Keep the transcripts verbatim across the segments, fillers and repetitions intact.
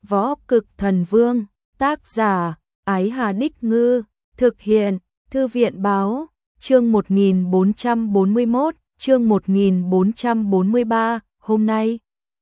Võ Cực Thần Vương, tác giả, Ái Hà Đích Ngư, thực hiện, Thư viện Báo, chương một nghìn bốn trăm bốn mươi mốt, chương một nghìn bốn trăm bốn mươi ba, hôm nay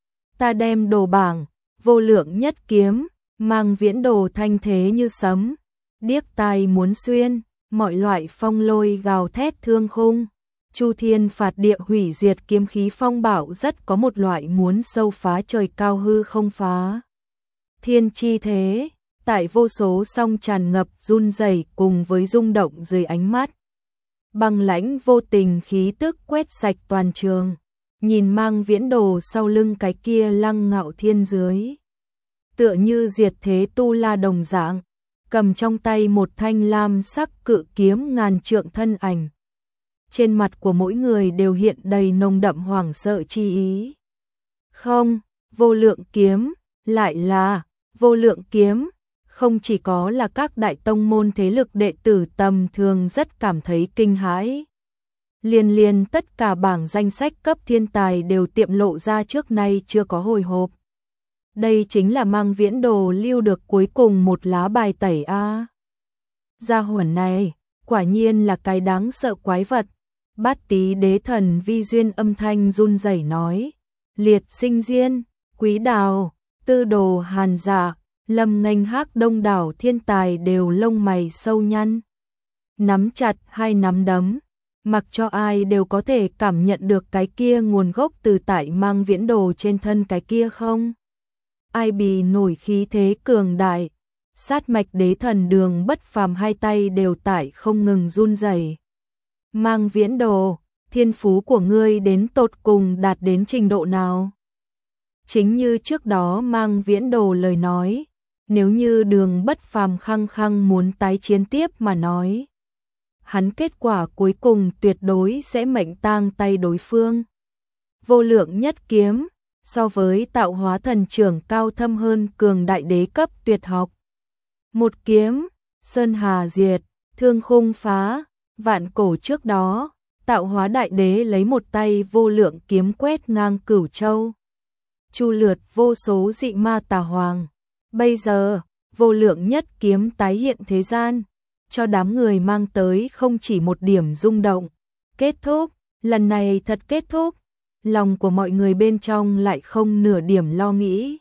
ta đem đồ bảng, vô lượng nhất kiếm, mang viễn đồ thanh thế như sấm, điếc tai muốn xuyên, mọi loại phong lôi gào thét thương khung. Chu thiên phạt địa hủy diệt kiếm khí phong bạo rất có một loại muốn sâu phá trời cao hư không phá thiên chi thế, tại vô số song tràn ngập run rẩy cùng với rung động dưới ánh mắt. Băng lãnh vô tình khí tức quét sạch toàn trường, nhìn mang viễn đồ sau lưng cái kia lăng ngạo thiên dưới. Tựa như diệt thế tu la đồng dạng, cầm trong tay một thanh lam sắc cự kiếm ngàn trượng thân ảnh. Trên mặt của mỗi người đều hiện đầy nồng đậm hoảng sợ chi ý. Không, vô lượng kiếm, lại là vô lượng kiếm, không chỉ có là các đại tông môn thế lực đệ tử tầm thường rất cảm thấy kinh hãi. Liên liên tất cả bảng danh sách cấp thiên tài đều tiệm lộ ra trước nay chưa có hồi hộp. Đây chính là mang viễn đồ lưu được cuối cùng một lá bài tẩy a. Gia hỏa này, quả nhiên là cái đáng sợ quái vật. Bát Tý đế thần vi duyên âm thanh run rẩy nói, liệt sinh diên, quý đào, tư đồ hàn dạ, lâm nghênh hác đông đảo thiên tài đều lông mày sâu nhăn. Nắm chặt hai nắm đấm, mặc cho ai đều có thể cảm nhận được cái kia nguồn gốc từ tại mang viễn đồ trên thân cái kia không? Ai bì nổi khí thế cường đại, sát mạch đế thần đường bất phàm hai tay đều tại không ngừng run rẩy. Mang viễn đồ, thiên phú của ngươi đến tột cùng đạt đến trình độ nào? Chính như trước đó mang viễn đồ lời nói, nếu như đường bất phàm khăng khăng muốn tái chiến tiếp mà nói, hắn kết quả cuối cùng tuyệt đối sẽ mệnh tang tay đối phương. Vô lượng nhất kiếm, so với tạo hóa thần trưởng cao thâm hơn cường đại đế cấp tuyệt học. Một kiếm, sơn hà diệt, thương khung phá. Vạn cổ trước đó, tạo hóa đại đế lấy một tay vô lượng kiếm quét ngang cửu châu, chu lượt vô số dị ma tà hoàng. Bây giờ, vô lượng nhất kiếm tái hiện thế gian, cho đám người mang tới không chỉ một điểm rung động. Kết thúc, lần này thật kết thúc, lòng của mọi người bên trong lại không nửa điểm lo nghĩ.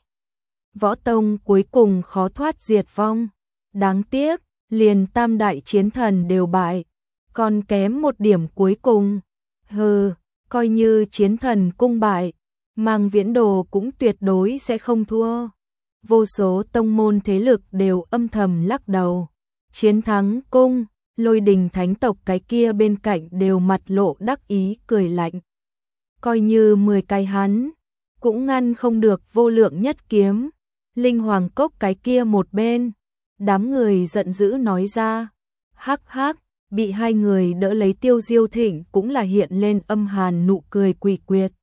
Võ tông cuối cùng khó thoát diệt vong, đáng tiếc, liền tam đại chiến thần đều bại. Còn kém một điểm cuối cùng, hừ, coi như chiến thần cung bại, mang viễn đồ cũng tuyệt đối sẽ không thua. Vô số tông môn thế lực đều âm thầm lắc đầu. Chiến thắng cung, Lôi Đình thánh tộc cái kia bên cạnh đều mặt lộ đắc ý cười lạnh. Coi như mười cái hắn, cũng ngăn không được vô lượng nhất kiếm. Linh Hoàng Cốc cái kia một bên, đám người giận dữ nói ra, hắc hắc. Bị hai người đỡ lấy Tiêu Diêu Thịnh cũng là hiện lên âm hàn nụ cười quỷ quyệt.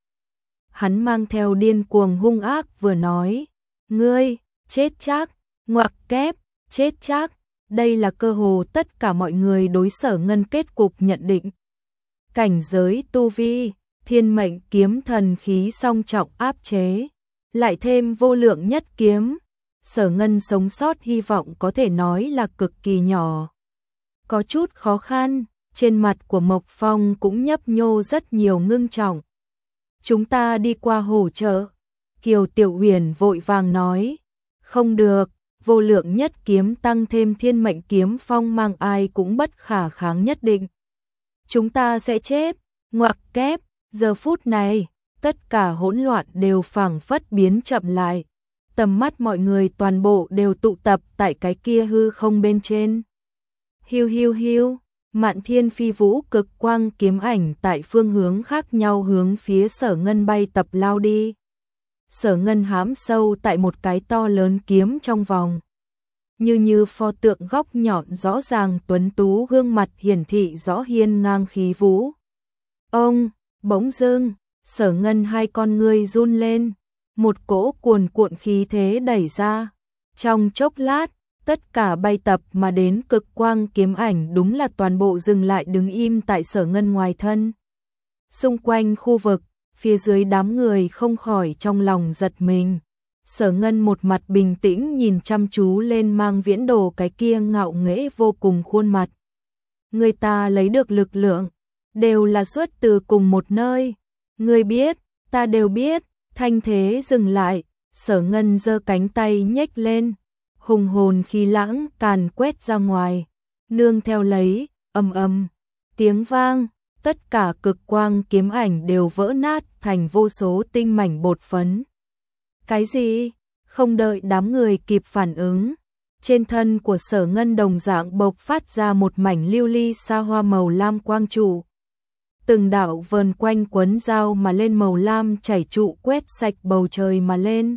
Hắn mang theo điên cuồng hung ác vừa nói, ngươi, chết chắc, ngoặc kép, chết chắc. Đây là cơ hồ tất cả mọi người đối Sở Ngân kết cục nhận định. Cảnh giới tu vi, thiên mệnh kiếm thần khí song trọng áp chế, lại thêm vô lượng nhất kiếm. Sở Ngân sống sót hy vọng có thể nói là cực kỳ nhỏ. Có chút khó khăn, trên mặt của Mộc Phong cũng nhấp nhô rất nhiều ngưng trọng. Chúng ta đi qua hỗ trợ. Kiều Tiểu Huyền vội vàng nói, không được, vô lượng nhất kiếm tăng thêm thiên mệnh kiếm phong mang ai cũng bất khả kháng nhất định. Chúng ta sẽ chết, ngoặc kép, giờ phút này, tất cả hỗn loạn đều phảng phất biến chậm lại. Tầm mắt mọi người toàn bộ đều tụ tập tại cái kia hư không bên trên. Hiu hiu hiu, Mạn Thiên phi vũ cực quang kiếm ảnh tại phương hướng khác nhau hướng phía Sở Ngân bay tập lao đi. Sở Ngân hám sâu tại một cái to lớn kiếm trong vòng. Như như pho tượng góc nhọn rõ ràng tuấn tú gương mặt hiển thị rõ hiên ngang khí vũ. Ông, bỗng dưng, Sở Ngân hai con ngươi run lên, một cỗ cuồn cuộn khí thế đẩy ra. Trong chốc lát, tất cả bay tập mà đến cực quang kiếm ảnh đúng là toàn bộ dừng lại đứng im tại Sở Ngân ngoài thân. Xung quanh khu vực, phía dưới đám người không khỏi trong lòng giật mình. Sở Ngân một mặt bình tĩnh nhìn chăm chú lên Mang Viễn Đồ cái kia ngạo nghễ vô cùng khuôn mặt. Người ta lấy được lực lượng, đều là xuất từ cùng một nơi. Ngươi biết, ta đều biết. Thanh thế dừng lại, Sở Ngân giơ cánh tay nhếch lên, hùng hồn khí lãng càn quét ra ngoài, nương theo lấy, ầm ầm, tiếng vang, tất cả cực quang kiếm ảnh đều vỡ nát thành vô số tinh mảnh bột phấn. Cái gì? Không đợi đám người kịp phản ứng, trên thân của Sở Ngân đồng dạng bộc phát ra một mảnh lưu ly sa hoa màu lam quang trụ. Từng đạo vờn quanh quấn dao mà lên màu lam chảy trụ quét sạch bầu trời mà lên.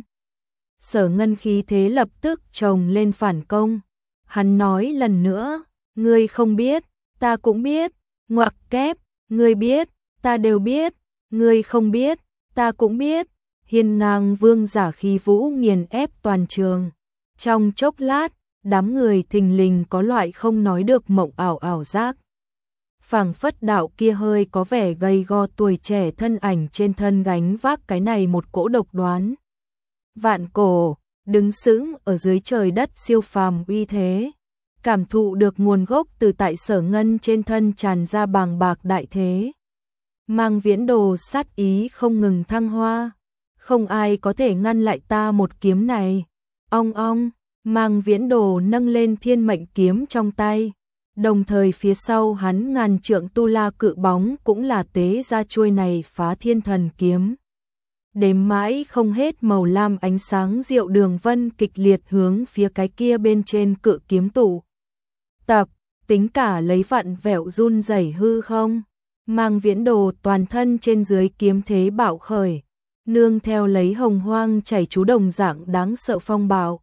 Sở Ngân khí thế lập tức chồng lên phản công. Hắn nói lần nữa, ngươi không biết, ta cũng biết, ngoặc kép, ngươi biết, ta đều biết, ngươi không biết, ta cũng biết. Hiên ngang vương giả khí vũ nghiền ép toàn trường. Trong chốc lát, đám người thình lình có loại không nói được mộng ảo ảo giác. Phảng phất đạo kia hơi có vẻ gầy go tuổi trẻ thân ảnh trên thân gánh vác cái này một cỗ độc đoán. Vạn cổ, đứng sững ở dưới trời đất siêu phàm uy thế, cảm thụ được nguồn gốc từ tại Sở Ngân trên thân tràn ra bàng bạc đại thế. Mang Viễn Đồ sát ý không ngừng thăng hoa, không ai có thể ngăn lại ta một kiếm này. Ong ong, Mang Viễn Đồ nâng lên thiên mệnh kiếm trong tay. Đồng thời phía sau hắn ngàn trượng tu la cự bóng cũng là tế ra chuôi này phá thiên thần kiếm. Đếm mãi không hết màu lam ánh sáng diệu đường vân kịch liệt hướng phía cái kia bên trên cự kiếm tụ. Tập, tính cả lấy vặn vẹo run rẩy hư không. Mang Viễn Đồ toàn thân trên dưới kiếm thế bạo khởi, nương theo lấy hồng hoang chảy chú đồng dạng đáng sợ phong bạo.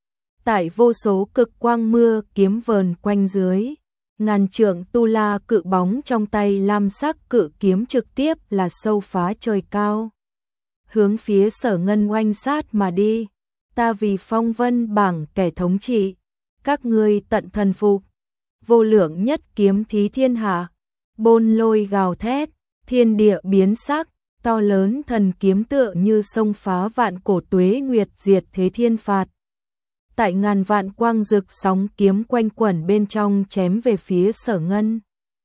Tại vô số cực quang mưa kiếm vờn quanh dưới, ngàn trượng tu la cự bóng trong tay lam sắc cự kiếm trực tiếp là sâu phá trời cao. Hướng phía Sở Ngân oanh sát mà đi. Ta vì phong vân bảng kẻ thống trị, các ngươi tận thần phục. Vô lượng nhất kiếm thí thiên hạ, bôn lôi gào thét, thiên địa biến sắc, to lớn thần kiếm tựa như sông phá vạn cổ tuế nguyệt diệt thế thiên phạt. Tại ngàn vạn quang rực sóng kiếm quanh quẩn bên trong chém về phía Sở Ngân.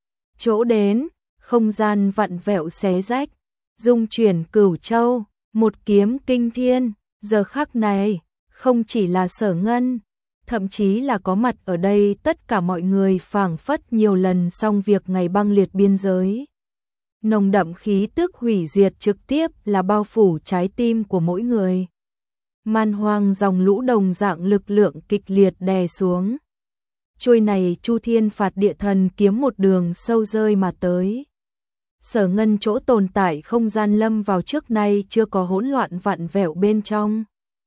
Chỗ đến, không gian vặn vẹo xé rách, dung chuyển cửu châu, một kiếm kinh thiên. Giờ khắc này, không chỉ là Sở Ngân, thậm chí là có mặt ở đây tất cả mọi người phảng phất nhiều lần xong việc ngày băng liệt biên giới. Nồng đậm khí tức hủy diệt trực tiếp là bao phủ trái tim của mỗi người. Man hoang dòng lũ đồng dạng lực lượng kịch liệt đè xuống. Chuôi này Chu Thiên phạt địa thần kiếm một đường sâu rơi mà tới. Sở Ngân chỗ tồn tại không gian lâm vào trước nay chưa có hỗn loạn vặn vẹo bên trong.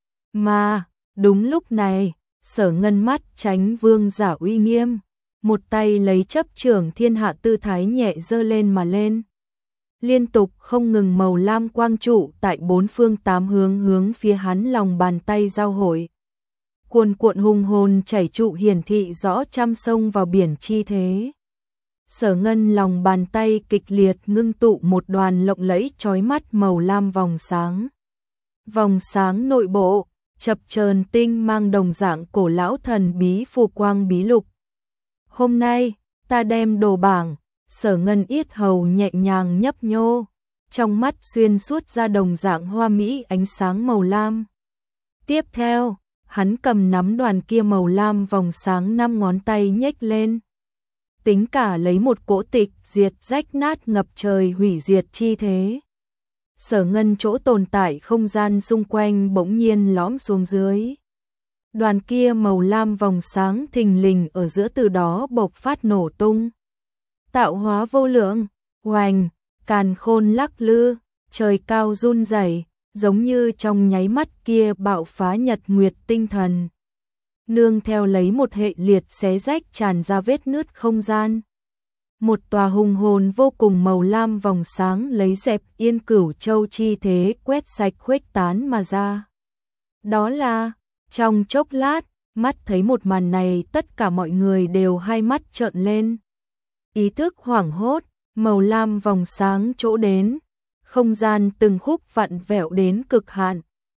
Mà, đúng lúc này, Sở Ngân mắt tránh vương giả uy nghiêm, một tay lấy chấp trưởng thiên hạ tư thái nhẹ dơ lên mà lên. Liên tục không ngừng màu lam quang trụ tại bốn phương tám hướng hướng phía hắn lòng bàn tay giao hội. Cuồn cuộn hùng hồn chảy trụ hiển thị rõ trăm sông vào biển chi thế. Sở Ngân lòng bàn tay kịch liệt ngưng tụ một đoàn lộng lẫy chói mắt màu lam vòng sáng. Vòng sáng nội bộ, chập chờn tinh mang đồng dạng cổ lão thần bí phù quang bí lục. Hôm nay, ta đem đồ bảng. Sở Ngân yết hầu nhẹ nhàng nhấp nhô, trong mắt xuyên suốt ra đồng dạng hoa mỹ ánh sáng màu lam. Tiếp theo, hắn cầm nắm đoàn kia màu lam vòng sáng năm ngón tay nhếch lên. Tính cả lấy một cỗ tịch diệt rách nát ngập trời hủy diệt chi thế. Sở Ngân chỗ tồn tại không gian xung quanh bỗng nhiên lõm xuống dưới. Đoàn kia màu lam vòng sáng thình lình ở giữa từ đó bộc phát nổ tung. Tạo hóa vô lượng, oành, càn khôn lắc lư, trời cao run rẩy, giống như trong nháy mắt kia bạo phá nhật nguyệt tinh thần. Nương theo lấy một hệ liệt xé rách tràn ra vết nứt không gian. Một tòa hùng hồn vô cùng màu lam vòng sáng lấy dẹp yên cửu châu chi thế quét sạch khuếch tán mà ra. Đó là, trong chốc lát, mắt thấy một màn này tất cả mọi người đều hai mắt trợn lên. Ý thức hoảng hốt, màu lam vòng sáng chỗ đến, không gian từng khúc vặn vẹo đến cực hạn,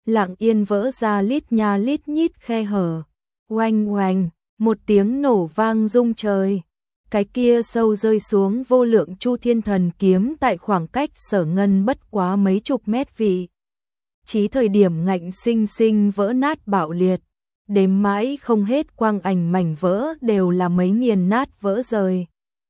lặng yên vỡ ra lít nha lít nhít khe hở. Oanh oanh, một tiếng nổ vang rung trời. Cái kia sâu rơi xuống vô lượng Chu Thiên Thần kiếm tại khoảng cách Sở Ngân bất quá mấy chục mét vị. Chí thời điểm ngạnh sinh sinh vỡ nát bạo liệt, đếm mãi không hết quang ảnh mảnh vỡ đều là mấy nghiền nát vỡ rời.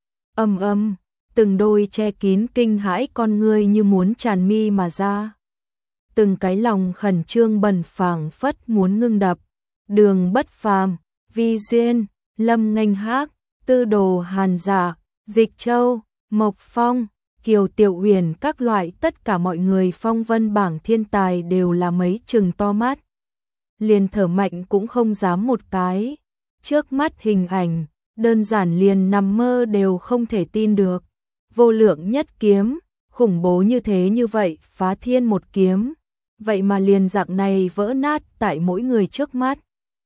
Âm âm, từng đôi che kín kinh hãi con ngươi như muốn tràn mi mà ra. Từng cái lòng khẩn trương bần phảng phất muốn ngưng đập. Đường Bất Phàm, Vi Duyên, Lâm Nghênh Hác, Tư Đồ Hàn Dạ, Dịch Châu, Mộc Phong, Kiều Tiểu Uyển các loại tất cả mọi người phong vân bảng thiên tài đều là mấy chừng to mắt. Liền thở mạnh cũng không dám một cái. Trước mắt hình ảnh, đơn giản liền nằm mơ đều không thể tin được. Vô lượng nhất kiếm, khủng bố như thế như vậy, phá thiên một kiếm. Vậy mà liền dạng này vỡ nát tại mỗi người trước mắt.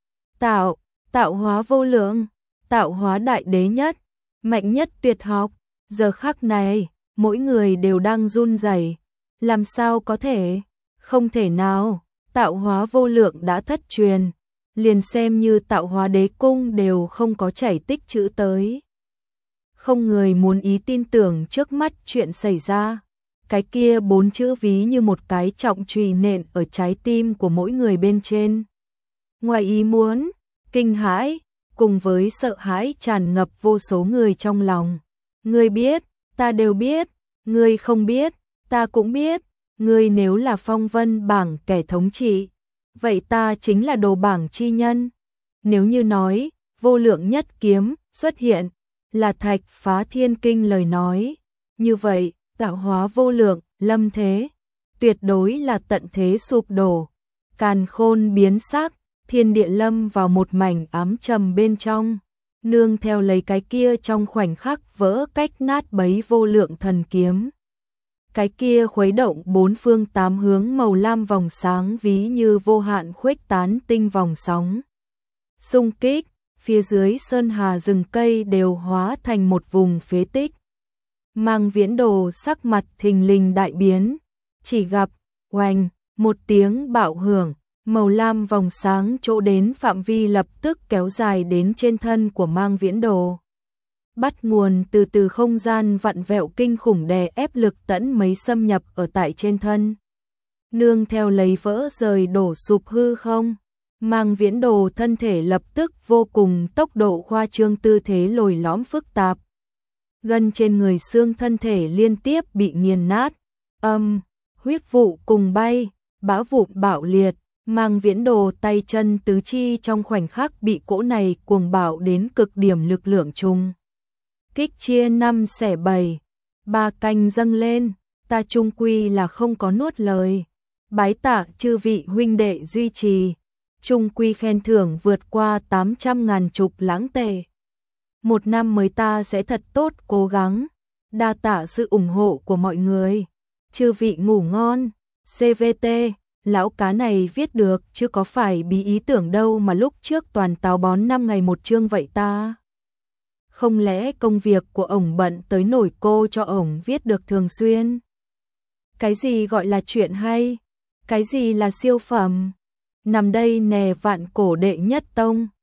Tạo, tạo hóa vô lượng, tạo hóa đại đế nhất, mạnh nhất tuyệt học. Giờ khắc này, mỗi người đều đang run rẩy. Làm sao có thể? Không thể nào, tạo hóa vô lượng đã thất truyền. Liền xem như tạo hóa đế cung đều không có chảy tích chữ tới. Không người muốn ý tin tưởng trước mắt chuyện xảy ra. Cái kia bốn chữ ví như một cái trọng chùy nện ở trái tim của mỗi người bên trên. Ngoài ý muốn, kinh hãi, cùng với sợ hãi tràn ngập vô số người trong lòng. Ngươi biết, ta đều biết, ngươi không biết, ta cũng biết, ngươi nếu là phong vân bảng kẻ thống trị, vậy ta chính là đồ bảng chi nhân. Nếu như nói, vô lượng nhất kiếm xuất hiện, là thạch phá thiên kinh lời nói, như vậy, tạo hóa vô lượng, lâm thế, tuyệt đối là tận thế sụp đổ, càn khôn biến sắc, thiên địa lâm vào một mảnh ám trầm bên trong, nương theo lấy cái kia trong khoảnh khắc vỡ cách nát bấy vô lượng thần kiếm. Cái kia khuấy động bốn phương tám hướng màu lam vòng sáng ví như vô hạn khuếch tán tinh vòng sóng. Xung kích, phía dưới sơn hà rừng cây đều hóa thành một vùng phế tích. Mang Viễn Đồ sắc mặt thình lình đại biến, chỉ gặp, oanh, một tiếng bạo hưởng, màu lam vòng sáng chỗ đến phạm vi lập tức kéo dài đến trên thân của Mang Viễn Đồ. Bắt nguồn từ từ không gian vặn vẹo kinh khủng đè ép lực tẫn mấy xâm nhập ở tại trên thân. Nương theo lấy vỡ rời đổ sụp hư không, Mang Viễn Đồ thân thể lập tức vô cùng tốc độ khoa trương tư thế lồi lõm phức tạp. Gân trên người xương thân thể liên tiếp bị nghiền nát, âm, huyết vụ cùng bay, bão vụn bạo liệt, Mang Viễn Đồ tay chân tứ chi trong khoảnh khắc bị cỗ này cuồng bạo đến cực điểm lực lượng chung. Kích chia năm xẻ bảy, ba canh dâng lên, ta chung quy là không có nuốt lời. Bái tạ chư vị huynh đệ duy trì, chung quy khen thưởng vượt qua tám trăm ngàn chục lãng tệ. Một năm mới ta sẽ thật tốt cố gắng, đa tạ sự ủng hộ của mọi người. Chư vị ngủ ngon, xê vê tê, lão cá này viết được chứ có phải bí ý tưởng đâu mà lúc trước toàn táo bón năm ngày một chương vậy ta. Không lẽ công việc của ổng bận tới nổi cô cho ổng viết được thường xuyên? Cái gì gọi là chuyện hay? Cái gì là siêu phẩm? Nằm đây nè vạn cổ đệ nhất tông.